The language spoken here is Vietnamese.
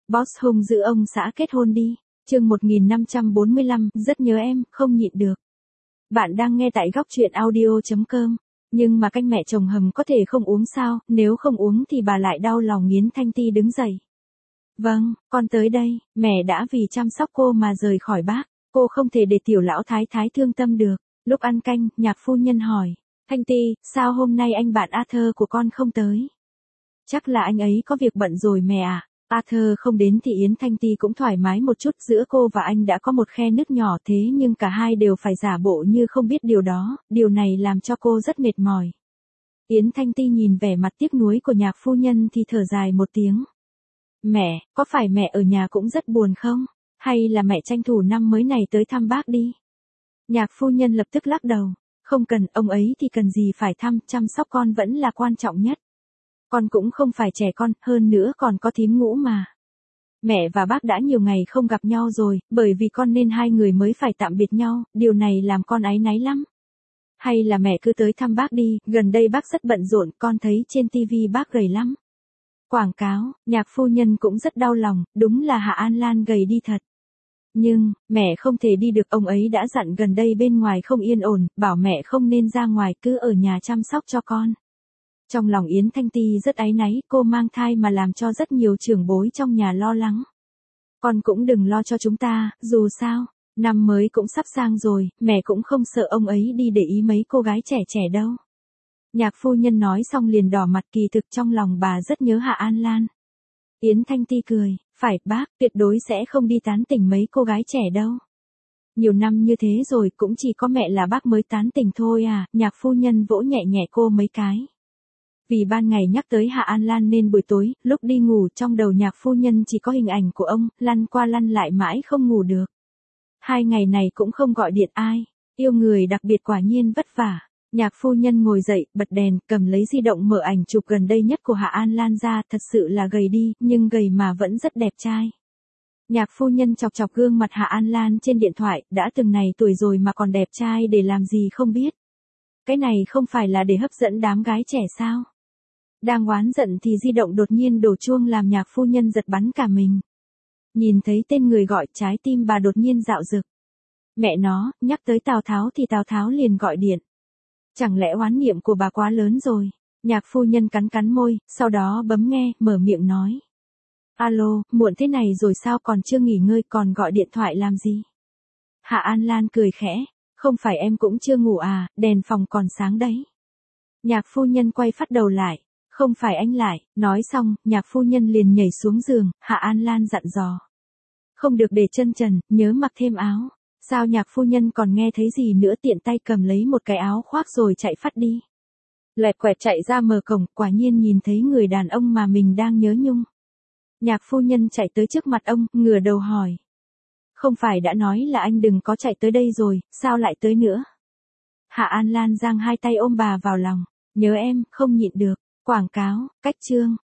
Boss hung dữ ông xã kết hôn đi. Chương 1545, rất nhớ em, không nhịn được. Bạn đang nghe tại góc truyện audio.com. Nhưng mà canh mẹ chồng hầm có thể không uống sao, nếu không uống thì bà lại đau lòng. Yến Thanh Ti đứng dậy. Vâng, con tới đây, mẹ đã vì chăm sóc cô mà rời khỏi bác. Cô không thể để tiểu lão thái thái thương tâm được. Lúc ăn canh, nhạc phu nhân hỏi. Thanh Ti, sao hôm nay anh bạn Arthur của con không tới? Chắc là anh ấy có việc bận rồi mẹ ạ. Arthur không đến thì Yến Thanh Ti cũng thoải mái một chút, giữa cô và anh đã có một khe nứt nhỏ, thế nhưng cả hai đều phải giả bộ như không biết điều đó, điều này làm cho cô rất mệt mỏi. Yến Thanh Ti nhìn vẻ mặt tiếc nuối của nhạc phu nhân thì thở dài một tiếng. Mẹ, có phải mẹ ở nhà cũng rất buồn không? Hay là mẹ tranh thủ năm mới này tới thăm bác đi? Nhạc phu nhân lập tức lắc đầu. Không cần, ông ấy thì cần gì phải thăm, chăm sóc con vẫn là quan trọng nhất. Con cũng không phải trẻ con, hơn nữa còn có thím Ngũ mà. Mẹ và bác đã nhiều ngày không gặp nhau rồi, bởi vì con nên hai người mới phải tạm biệt nhau, điều này làm con áy náy lắm. Hay là mẹ cứ tới thăm bác đi, gần đây bác rất bận rộn, con thấy trên TV bác gầy lắm. Quảng cáo, nhạc phu nhân cũng rất đau lòng, đúng là Hạ An Lan gầy đi thật. Nhưng, mẹ không thể đi được, ông ấy đã dặn gần đây bên ngoài không yên ổn, bảo mẹ không nên ra ngoài, cứ ở nhà chăm sóc cho con. Trong lòng Yến Thanh Ti rất áy náy, cô mang thai mà làm cho rất nhiều trưởng bối trong nhà lo lắng. Con cũng đừng lo cho chúng ta, dù sao, năm mới cũng sắp sang rồi, mẹ cũng không sợ ông ấy đi để ý mấy cô gái trẻ trẻ đâu. Nhạc phu nhân nói xong liền đỏ mặt, kỳ thực trong lòng bà rất nhớ Hạ An Lan. Yến Thanh Ti cười, phải bác, tuyệt đối sẽ không đi tán tỉnh mấy cô gái trẻ đâu. Nhiều năm như thế rồi cũng chỉ có mẹ là bác mới tán tỉnh thôi à, nhạc phu nhân vỗ nhẹ nhẹ cô mấy cái. Vì ban ngày nhắc tới Hạ An Lan nên buổi tối, lúc đi ngủ trong đầu nhạc phu nhân chỉ có hình ảnh của ông, lăn qua lăn lại mãi không ngủ được. 2 ngày này cũng không gọi điện ai, yêu người đặc biệt quả nhiên vất vả. Nhạc phu nhân ngồi dậy, bật đèn, cầm lấy di động mở ảnh chụp gần đây nhất của Hạ An Lan ra, thật sự là gầy đi, nhưng gầy mà vẫn rất đẹp trai. Nhạc phu nhân chọc chọc gương mặt Hạ An Lan trên điện thoại, đã từng này tuổi rồi mà còn đẹp trai để làm gì không biết. Cái này không phải là để hấp dẫn đám gái trẻ sao? Đang oán giận thì di động đột nhiên đổ chuông làm nhạc phu nhân giật bắn cả mình. Nhìn thấy tên người gọi, trái tim bà đột nhiên dạo dực. Mẹ nó, nhắc tới Tào Tháo thì Tào Tháo liền gọi điện. Chẳng lẽ oán niệm của bà quá lớn rồi? Nhạc phu nhân cắn cắn môi, sau đó bấm nghe, mở miệng nói. Alo, muộn thế này rồi sao còn chưa nghỉ ngơi, còn gọi điện thoại làm gì? Hạ An Lan cười khẽ, không phải em cũng chưa ngủ à, đèn phòng còn sáng đấy. Nhạc phu nhân quay phát đầu lại, không phải anh lại, nói xong, nhạc phu nhân liền nhảy xuống giường, Hạ An Lan dặn dò. Không được để chân trần, nhớ mặc thêm áo. Sao nhạc phu nhân còn nghe thấy gì nữa, tiện tay cầm lấy một cái áo khoác rồi chạy phát đi. Lẹt quẹt chạy ra mở cổng, quả nhiên nhìn thấy người đàn ông mà mình đang nhớ nhung. Nhạc phu nhân chạy tới trước mặt ông, ngửa đầu hỏi. Không phải đã nói là anh đừng có chạy tới đây rồi, sao lại tới nữa? Hạ An Lan giang hai tay ôm bà vào lòng, nhớ em, không nhịn được. Quảng cáo, cách chương.